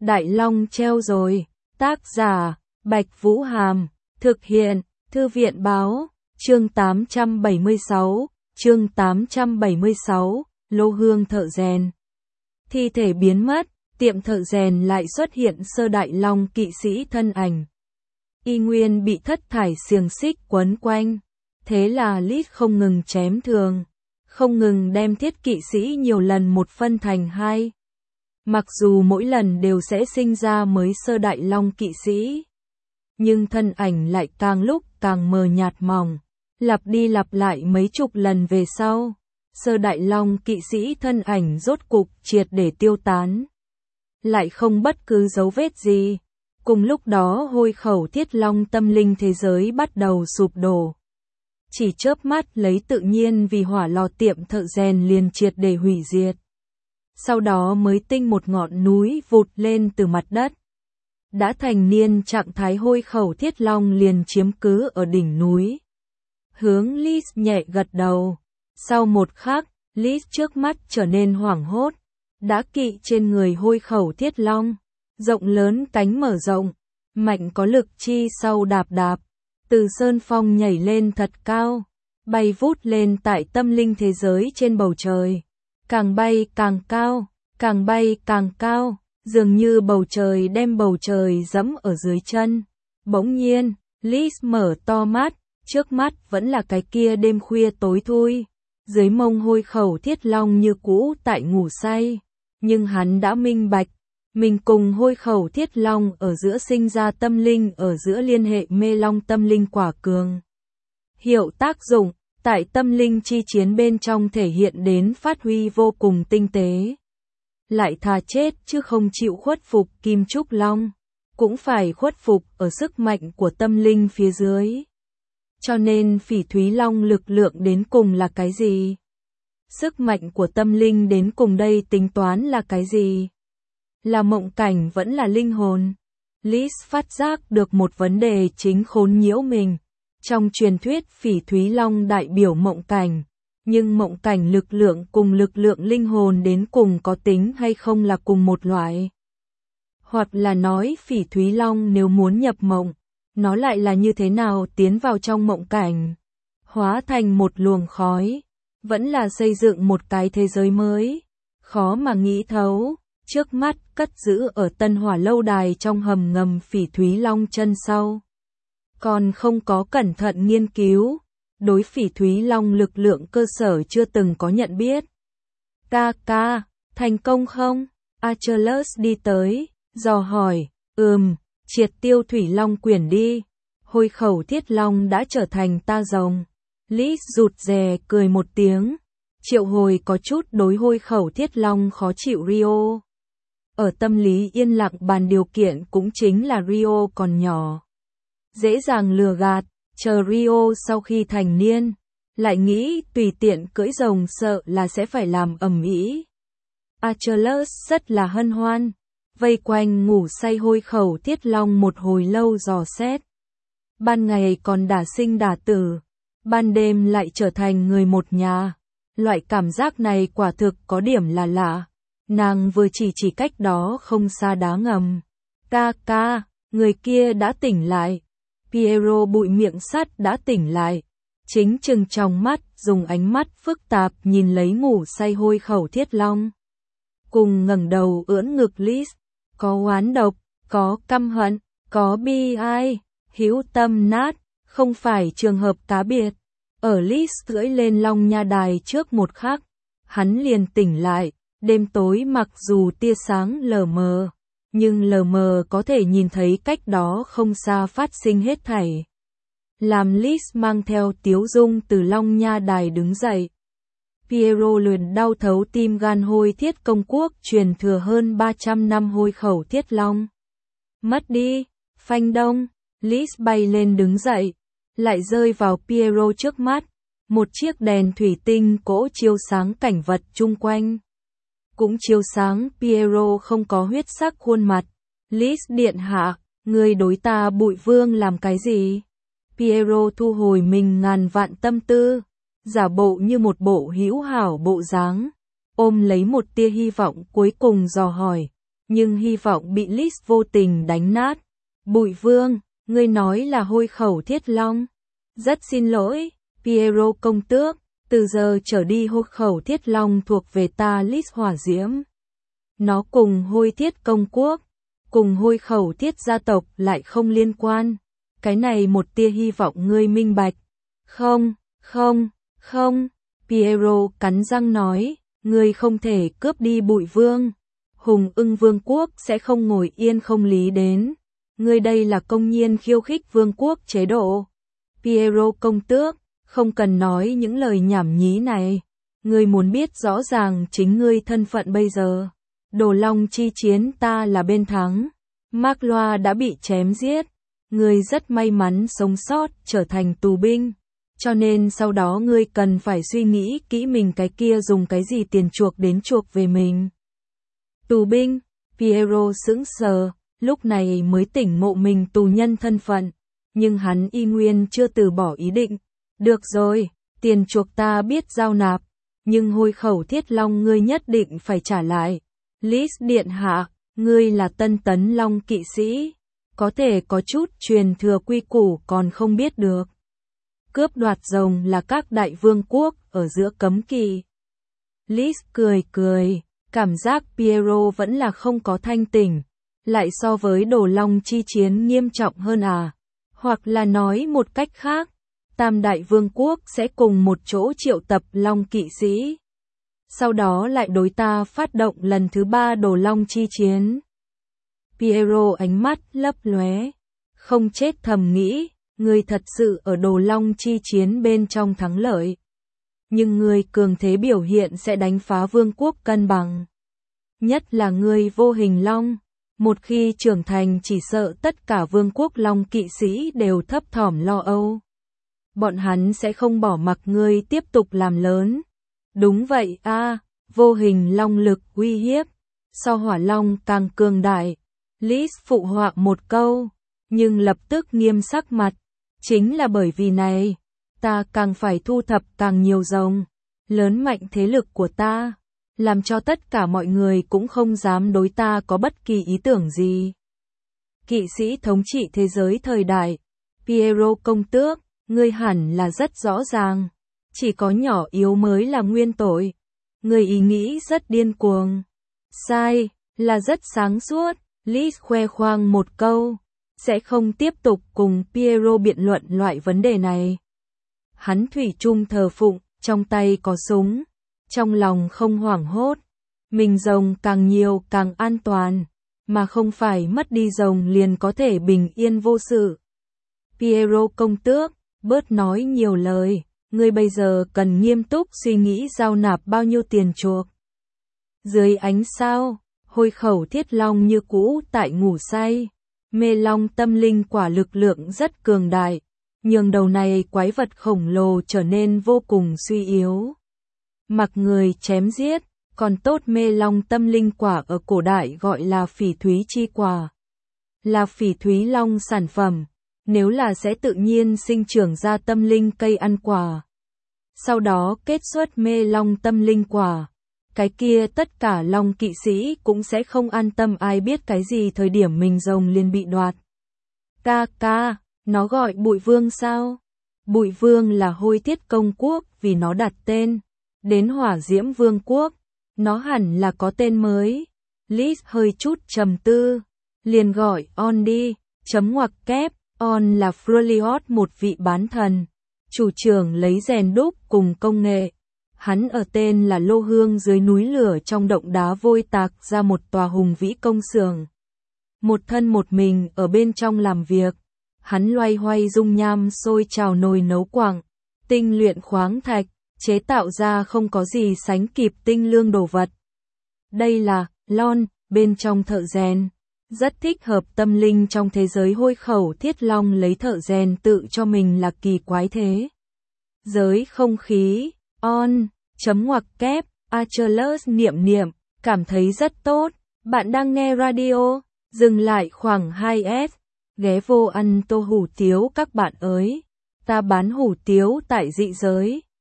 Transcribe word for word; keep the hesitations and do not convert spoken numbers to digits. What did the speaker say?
Đại Long treo rồi. Tác giả, Bạch Vũ Hàm. Thực hiện, Thư viện Báo. Chương tám trăm bảy mươi sáu. Chương tám trăm bảy mươi sáu. Lô hương thợ rèn. Thi thể biến mất, tiệm thợ rèn lại xuất hiện Sơ Đại Long kỵ sĩ thân ảnh. Y nguyên bị thất thải xiềng xích quấn quanh. Thế là Lít không ngừng chém thường, không ngừng đem thiết kỵ sĩ nhiều lần một phân thành hai. Mặc dù mỗi lần đều sẽ sinh ra mới Sơ Đại Long kỵ sĩ, nhưng thân ảnh lại càng lúc càng mờ nhạt mỏng, lặp đi lặp lại mấy chục lần về sau, Sơ Đại Long kỵ sĩ thân ảnh rốt cục triệt để tiêu tán. Lại không bất cứ dấu vết gì. Cùng lúc đó Hôi Khẩu Thiết Long tâm linh thế giới bắt đầu sụp đổ. Chỉ chớp mắt lấy tự nhiên vì hỏa lò tiệm thợ rèn liền triệt để hủy diệt. Sau đó mới tinh một ngọn núi vụt lên từ mặt đất. Đã thành niên trạng thái Hôi Khẩu Thiết Long liền chiếm cứ ở đỉnh núi. Hướng Liz nhẹ gật đầu. Sau một khắc, Liz trước mắt trở nên hoảng hốt. Đã kỵ trên người Hôi Khẩu Thiết Long. Rộng lớn cánh mở rộng. Mạnh có lực chi sau đạp đạp. Từ sơn phong nhảy lên thật cao. Bay vút lên tại tâm linh thế giới trên bầu trời. Càng bay càng cao. Càng bay càng cao. Dường như bầu trời đem bầu trời dẫm ở dưới chân. Bỗng nhiên, Liz mở to mắt. Trước mắt vẫn là cái kia đêm khuya tối thui. Dưới mông Hôi Khẩu Thiết Long như cũ tại ngủ say. Nhưng hắn đã minh bạch. Mình cùng Hôi Khẩu Thiết Long ở giữa sinh ra tâm linh ở giữa liên hệ mê long tâm linh quả cường. Hiệu tác dụng, tại tâm linh chi chiến bên trong thể hiện đến phát huy vô cùng tinh tế. Lại thà chết chứ không chịu khuất phục Kim Trúc Long. Cũng phải khuất phục ở sức mạnh của tâm linh phía dưới. Cho nên Phỉ Thúy Long lực lượng đến cùng là cái gì? Sức mạnh của tâm linh đến cùng đây tính toán là cái gì? Là mộng cảnh vẫn là linh hồn? Liz phát giác được một vấn đề chính khốn nhiễu mình. Trong truyền thuyết Phỉ Thúy Long đại biểu mộng cảnh, nhưng mộng cảnh lực lượng cùng lực lượng linh hồn đến cùng có tính hay không là cùng một loại? Hoặc là nói Phỉ Thúy Long nếu muốn nhập mộng, nó lại là như thế nào tiến vào trong mộng cảnh? Hóa thành một luồng khói, vẫn là xây dựng một cái thế giới mới? Khó mà nghĩ thấu. Trước mắt cất giữ ở Tân Hỏa lâu đài trong hầm ngầm Phỉ Thúy Long chân sau. Còn không có cẩn thận nghiên cứu, đối Phỉ Thúy Long lực lượng cơ sở chưa từng có nhận biết. Ca ca, thành công không? Achilles đi tới, dò hỏi, ừm, triệt tiêu Thủy Long quyển đi. Hôi Khẩu Thiết Long đã trở thành ta rồng. Liz rụt rè cười một tiếng. Triệu Hồi có chút đối Hôi Khẩu Thiết Long khó chịu Rio. Ở tâm lý yên lặng bàn điều kiện cũng chính là Rio còn nhỏ. Dễ dàng lừa gạt, chờ Rio sau khi thành niên. Lại nghĩ tùy tiện cưỡi rồng sợ là sẽ phải làm ầm ĩ. Achilles rất là hân hoan. Vây quanh ngủ say Hôi Khẩu Thiết Long một hồi lâu dò xét. Ban ngày còn đả sinh đả tử. Ban đêm lại trở thành người một nhà. Loại cảm giác này quả thực có điểm là lạ. Nàng vừa chỉ chỉ cách đó không xa đá ngầm. Ca ca, người kia đã tỉnh lại. Piero bụi miệng sắt đã tỉnh lại. Chính trừng trong mắt, dùng ánh mắt phức tạp nhìn lấy ngủ say Hôi Khẩu Thiết Long. Cùng ngẩng đầu ưỡn ngực Liz. Có oán độc, có căm hận, có bi ai, hữu tâm nát, không phải trường hợp cá biệt. Ở Liz cưỡi lên Long Nha Đài trước một khắc, hắn liền tỉnh lại. Đêm tối mặc dù tia sáng lờ mờ, nhưng lờ mờ có thể nhìn thấy cách đó không xa phát sinh hết thảy. Làm Liz mang theo tiếu dung từ Long Nha Đài đứng dậy. Piero lườn đau thấu tim gan Hôi Thiết Công Quốc truyền thừa hơn ba trăm năm Hôi Khẩu Thiết Long. Mất đi, phanh đông, Liz bay lên đứng dậy, lại rơi vào Piero trước mắt. Một chiếc đèn thủy tinh cỗ chiếu sáng cảnh vật chung quanh. Cũng chiếu sáng Piero không có huyết sắc khuôn mặt. Liz điện hạ, người đối ta Bụi Vương làm cái gì? Piero thu hồi mình ngàn vạn tâm tư, giả bộ như một bộ hữu hảo bộ dáng, ôm lấy một tia hy vọng cuối cùng dò hỏi. nhưng hy vọng bị Lis vô tình đánh nát. Bụi Vương, ngươi nói là hôi khẩu thiết long. Rất xin lỗi, Piero công tước, từ giờ trở đi hôi khẩu thiết long thuộc về ta Lis hỏa diễm. Nó cùng hôi thiết công quốc, cùng hôi khẩu thiết gia tộc lại không liên quan. Cái này một tia hy vọng ngươi minh bạch. Không, không, không, Piero cắn răng nói, ngươi không thể cướp đi Bụi Vương. Hùng Ưng Vương quốc sẽ không ngồi yên không lý đến. Ngươi đây là công nhiên khiêu khích vương quốc chế độ. Piero công tước, không cần nói những lời nhảm nhí này. Ngươi muốn biết rõ ràng chính ngươi thân phận bây giờ. Đồ Long chi chiến ta là bên thắng. Mark Loa đã bị chém giết. Ngươi rất may mắn sống sót trở thành tù binh. Cho nên sau đó ngươi cần phải suy nghĩ kỹ mình cái kia dùng cái gì tiền chuộc đến chuộc về mình. Tù binh, Piero sững sờ, lúc này mới tỉnh ngộ mình tù nhân thân phận. Nhưng hắn y nguyên chưa từ bỏ ý định. Được rồi, tiền chuộc ta biết giao nạp. Nhưng hôi khẩu thiết long ngươi nhất định phải trả lại. Lis điện hạ, ngươi là tân tấn long kỵ sĩ. Có thể có chút truyền thừa quy củ còn không biết được. Cướp đoạt rồng là các đại vương quốc ở giữa cấm kỵ. Lis cười cười, cảm giác Piero vẫn là không có thanh tỉnh. Lại so với Đồ Long chi chiến nghiêm trọng hơn à? Hoặc là nói một cách khác, Tam đại vương quốc sẽ cùng một chỗ triệu tập Long kỵ sĩ. Sau đó lại đối ta phát động lần thứ ba Đồ Long chi chiến. Piero ánh mắt lấp lóe, không chết thầm nghĩ, ngươi thật sự ở Đồ Long chi chiến bên trong thắng lợi. Nhưng ngươi cường thế biểu hiện sẽ đánh phá vương quốc cân bằng. Nhất là ngươi vô hình long. Một khi trưởng thành chỉ sợ tất cả vương quốc long kỵ sĩ đều thấp thỏm lo âu. Bọn hắn sẽ không bỏ mặc ngươi tiếp tục làm lớn. Đúng vậy a, à, vô hình long lực uy hiếp. So hỏa long càng cường đại. Lis phụ họa một câu, nhưng lập tức nghiêm sắc mặt. Chính là bởi vì này, ta càng phải thu thập càng nhiều rồng. Lớn mạnh thế lực của ta. Làm cho tất cả mọi người cũng không dám đối ta có bất kỳ ý tưởng gì. Kỵ sĩ thống trị thế giới thời đại. Piero công tước, ngươi hẳn là rất rõ ràng. Chỉ có nhỏ yếu mới là nguyên tội. Ngươi ý nghĩ rất điên cuồng. Sai, là rất sáng suốt. Lis khoe khoang một câu. Sẽ không tiếp tục cùng Piero biện luận loại vấn đề này. Hắn thủy chung thờ phụng, trong tay có súng. Trong lòng không hoảng hốt, mình rồng càng nhiều càng an toàn, mà không phải mất đi rồng liền có thể bình yên vô sự. Piero công tước, bớt nói nhiều lời, ngươi bây giờ cần nghiêm túc suy nghĩ giao nạp bao nhiêu tiền chuộc. Dưới ánh sao, hôi khẩu thiết long như cũ tại ngủ say, mê long tâm linh quả lực lượng rất cường đại, nhường đầu này quái vật khổng lồ trở nên vô cùng suy yếu. Mặc người chém giết, còn tốt mê long tâm linh quả ở cổ đại gọi là phỉ thúy chi quả. Là phỉ thúy long sản phẩm, nếu là sẽ tự nhiên sinh trưởng ra tâm linh cây ăn quả. Sau đó kết xuất mê long tâm linh quả. Cái kia tất cả long kỵ sĩ cũng sẽ không an tâm ai biết cái gì thời điểm mình rồng liền bị đoạt. Ca ca, nó gọi Bụi Vương sao? Bụi Vương là hôi thiết công quốc vì nó đặt tên. Đến Hỏa Diễm Vương quốc, nó hẳn là có tên mới. Lis hơi chút trầm tư, liền gọi On đi, chấm ngoặc kép, On là Freljord một vị bán thần, chủ trưởng lấy rèn đúc cùng công nghệ. Hắn ở tên là Lô Hương dưới núi lửa trong động đá vôi tạc ra một tòa hùng vĩ công xưởng. Một thân một mình ở bên trong làm việc, hắn loay hoay dung nham sôi trào nồi nấu quặng, tinh luyện khoáng thạch. Chế tạo ra không có gì sánh kịp tinh lương đồ vật. Đây là Lon, bên trong thợ rèn. Rất thích hợp tâm linh trong thế giới hôi khẩu thiết long lấy thợ rèn tự cho mình là kỳ quái thế. Giới không khí, on, chấm ngoặc kép, Achilles niệm niệm, cảm thấy rất tốt. Bạn đang nghe radio, dừng lại khoảng hai s. Ghé vô ăn tô hủ tiếu các bạn ơi. Ta bán hủ tiếu tại dị giới.